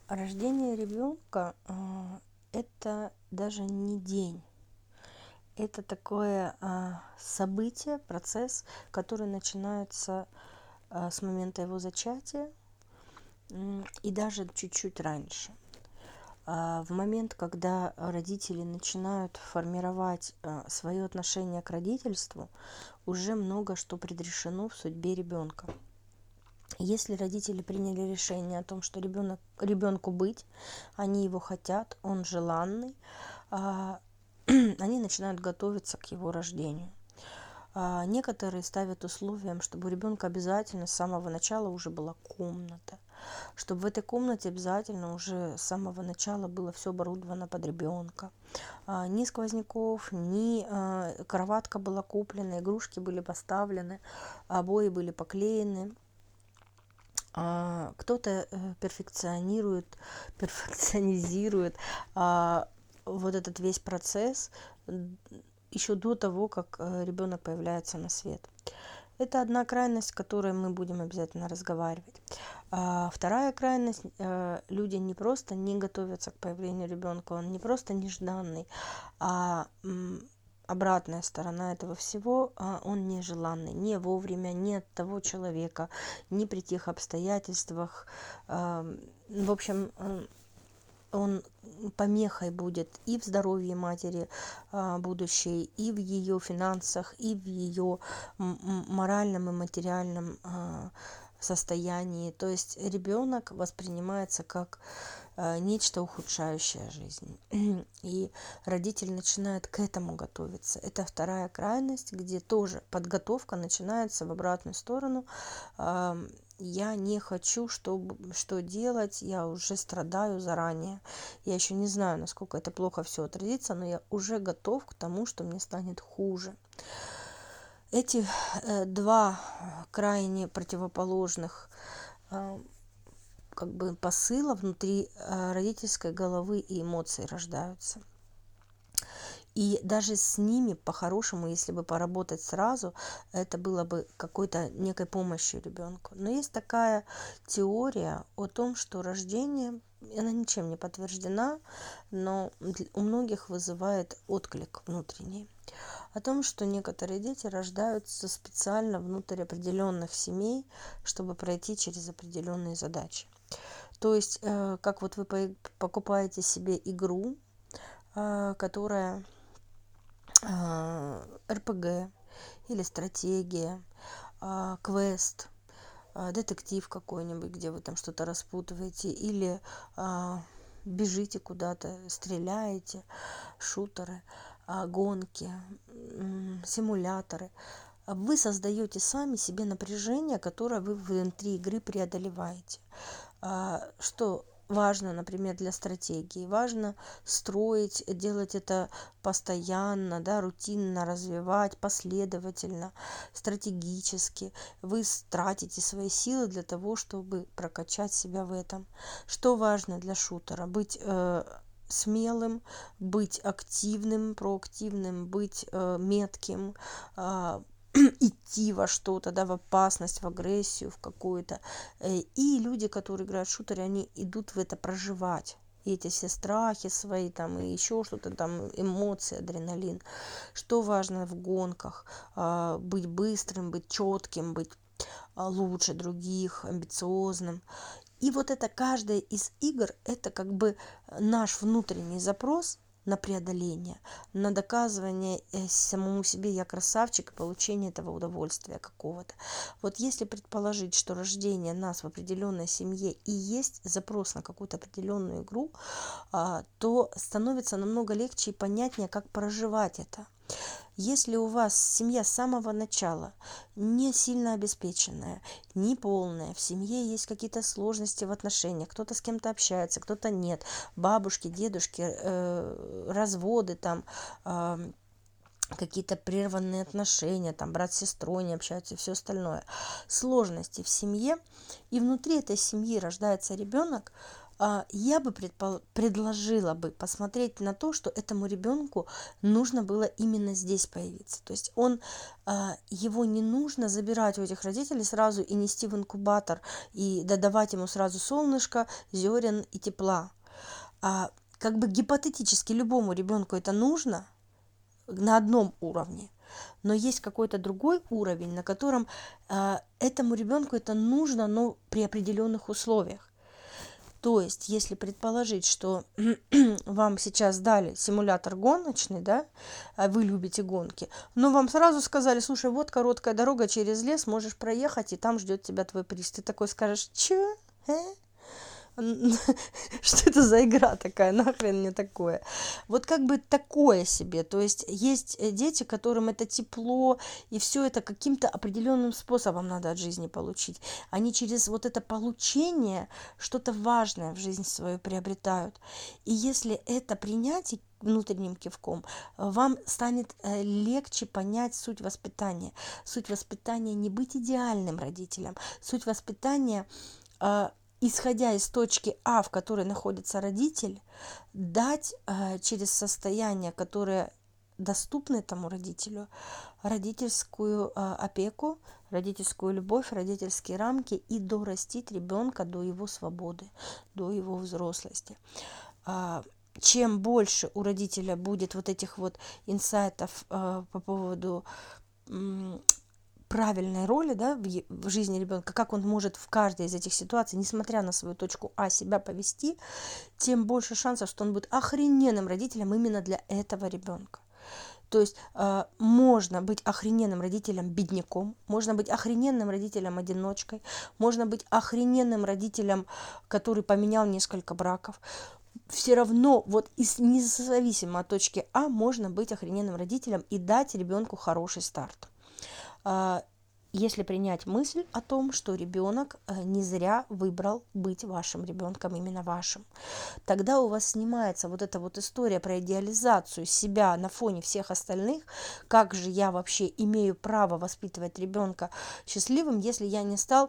Рождение ребенка это даже не день. Это такое событие, процесс, который начинается с момента его зачатия и даже чуть-чуть раньше. В момент, когда родители начинают формировать свое отношение к родительству, уже много что предрешено в судьбе ребенка. Если родители приняли решение о том, что ребенку быть, они его хотят, он желанный, они начинают готовиться к его рождению. Некоторые ставят условием, чтобы у ребенка обязательно с самого начала уже была комната, чтобы в этой комнате обязательно уже с самого начала было все оборудовано под ребенка. Ни сквозняков, ни кроватка была куплена, игрушки были поставлены, обои были поклеены. Кто-то перфекционизирует вот этот весь процесс еще до того, как ребенок появляется на свет. Это одна крайность, о которой мы будем обязательно разговаривать. Вторая крайность, люди не просто не готовятся к появлению ребенка, он не просто нежданный, а обратная сторона этого всего, он нежеланный, не вовремя, не от того человека, не при тех обстоятельствах. В общем, он помехой будет и в здоровье матери будущей, и в ее финансах, и в ее моральном и материальном состоянии. То есть ребенок воспринимается как нечто ухудшающее жизнь. И родитель начинает к этому готовиться. Это вторая крайность, где тоже подготовка начинается в обратную сторону. Я не хочу, что делать, я уже страдаю заранее. Я еще не знаю, насколько это плохо все отразится, но я уже готов к тому, что мне станет хуже. Эти два крайне противоположных посыла внутри родительской головы и эмоций рождаются. И даже с ними, по-хорошему, если бы поработать сразу, это было бы какой-то некой помощью ребенку. Но есть такая теория о том, что рождение, она ничем не подтверждена, но у многих вызывает отклик внутренний. О том, что некоторые дети рождаются специально внутрь определенных семей, чтобы пройти через определенные задачи. То есть, как вот вы покупаете себе игру, которая РПГ или стратегия, квест, детектив какой-нибудь, где вы там что-то распутываете, или бежите куда-то, стреляете, шутеры, гонки, симуляторы. Вы создаете сами себе напряжение, которое вы внутри игры преодолеваете. Что важно, например, для стратегии? Важно строить, делать это постоянно, рутинно развивать, последовательно, стратегически. Вы тратите свои силы для того, чтобы прокачать себя в этом. Что важно для шутера? Быть смелым, быть активным, проактивным, быть метким, идти во что-то, в опасность, в агрессию, в какую-то. И люди, которые играют в шутеры, они идут в это проживать. И эти все страхи свои, и еще что-то, эмоции, адреналин. Что важно в гонках? Быть быстрым, быть четким, быть лучше других, амбициозным. И вот это каждая из игр, это наш внутренний запрос на преодоление, на доказывание самому себе «я красавчик» и получение этого удовольствия какого-то. Вот если предположить, что рождение нас в определенной семье и есть запрос на какую-то определенную игру, то становится намного легче и понятнее, как проживать это. Если у вас семья с самого начала не сильно обеспеченная, не полная, в семье есть какие-то сложности в отношениях, кто-то с кем-то общается, кто-то нет, бабушки, дедушки, разводы, какие-то прерванные отношения, брат с сестрой не общаются и все остальное. Сложности в семье, и внутри этой семьи рождается ребенок, Я бы предложила бы посмотреть на то, что этому ребенку нужно было именно здесь появиться. То есть его не нужно забирать у этих родителей сразу и нести в инкубатор, и додавать ему сразу солнышко, зерен и тепла. Как бы гипотетически любому ребенку это нужно на одном уровне, но есть какой-то другой уровень, на котором этому ребенку это нужно, но при определенных условиях. То есть, если предположить, что вам сейчас дали симулятор гоночный, да, а вы любите гонки, но вам сразу сказали, слушай, вот короткая дорога через лес, можешь проехать, и там ждет тебя твой приз. Ты такой скажешь, че? Что это за игра такая, нахрен мне такое. Вот как бы такое себе. То есть есть дети, которым это тепло, и все это каким-то определенным способом надо от жизни получить. Они через вот это получение что-то важное в жизнь свою приобретают. И если это принять внутренним кивком, вам станет легче понять суть воспитания. Суть воспитания не быть идеальным родителем. Суть воспитания исходя из точки А, в которой находится родитель, дать через состояние, которое доступно этому родителю, родительскую опеку, родительскую любовь, родительские рамки и дорастить ребенка до его свободы, до его взрослости. Чем больше у родителя будет вот этих вот инсайтов по поводу правильной роли, да, в жизни ребенка, как он может в каждой из этих ситуаций, несмотря на свою точку А, себя повести, тем больше шансов, что он будет охрененным родителем именно для этого ребенка. То есть можно быть охрененным родителем-бедняком, можно быть охрененным родителем-одиночкой, можно быть охрененным родителем, который поменял несколько браков. Все равно, вот независимо от точки А, можно быть охрененным родителем и дать ребенку хороший старт. Если принять мысль о том, что ребенок не зря выбрал быть вашим ребенком, именно вашим, тогда у вас снимается вот эта вот история про идеализацию себя на фоне всех остальных. Как же я вообще имею право воспитывать ребенка счастливым, если я не стал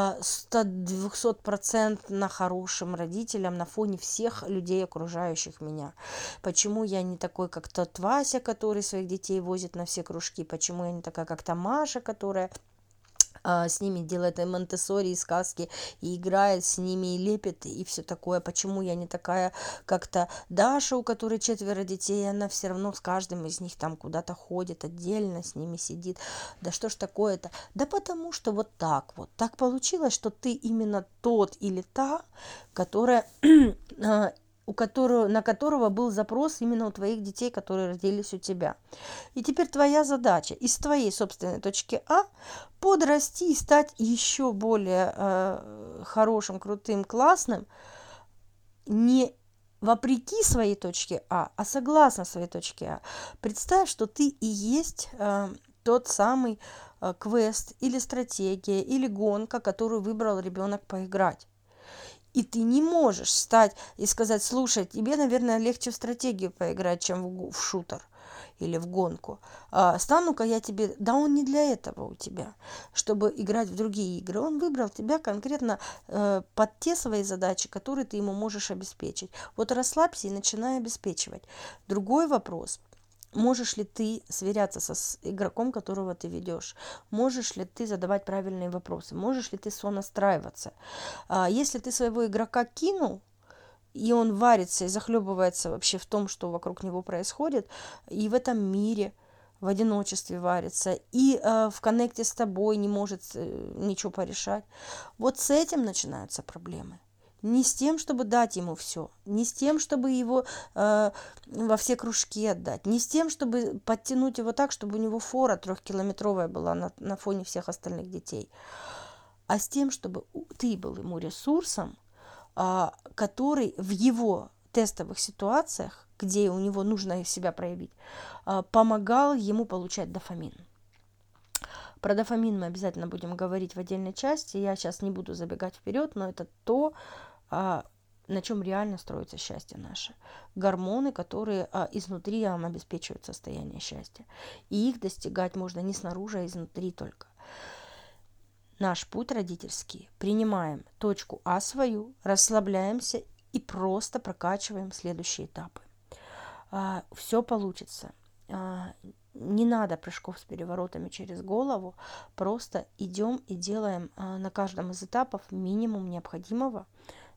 100-200% хорошим родителем на фоне всех людей, окружающих меня? Почему я не такой, как тот Вася, который своих детей возит на все кружки? Почему я не такая, как та Маша, которая с ними делает и монтессори, и сказки, и играет с ними, и лепит, и все такое. Почему я не такая, как-то Даша, у которой 4 детей, и она все равно с каждым из них там куда-то ходит, отдельно с ними сидит. Да что ж такое-то? Да потому что вот так получилось, что ты именно тот или та, которая на которого был запрос именно у твоих детей, которые родились у тебя. И теперь твоя задача из твоей собственной точки А подрасти и стать еще более хорошим, крутым, классным, не вопреки своей точке А согласно своей точке А. Представь, что ты и есть тот самый квест или стратегия или гонка, которую выбрал ребенок поиграть. И ты не можешь встать и сказать, слушай, тебе, наверное, легче в стратегию поиграть, чем в шутер или в гонку. Стану-ка я тебе... Да он не для этого у тебя, чтобы играть в другие игры. Он выбрал тебя конкретно под те свои задачи, которые ты ему можешь обеспечить. Вот расслабься и начинай обеспечивать. Другой вопрос. Можешь ли ты сверяться с игроком, которого ты ведешь? Можешь ли ты задавать правильные вопросы? Можешь ли ты сонастраиваться? Если ты своего игрока кинул, и он варится и захлебывается вообще в том, что вокруг него происходит, и в этом мире в одиночестве варится, и в коннекте с тобой не может ничего порешать, вот с этим начинаются проблемы. Не с тем, чтобы дать ему все, не с тем, чтобы его во все кружки отдать, не с тем, чтобы подтянуть его так, чтобы у него фора 3-километровая была на фоне всех остальных детей, а с тем, чтобы ты был ему ресурсом, который в его тестовых ситуациях, где у него нужно себя проявить, помогал ему получать дофамин. Про дофамин мы обязательно будем говорить в отдельной части. Я сейчас не буду забегать вперед, но это то, на чем реально строится счастье наше. Гормоны, которые изнутри нам обеспечивают состояние счастья. И их достигать можно не снаружи, а изнутри только. наш путь родительский, принимаем точку А свою, расслабляемся и просто прокачиваем следующие этапы. Все получится. Не надо прыжков с переворотами через голову, просто идем и делаем на каждом из этапов минимум необходимого,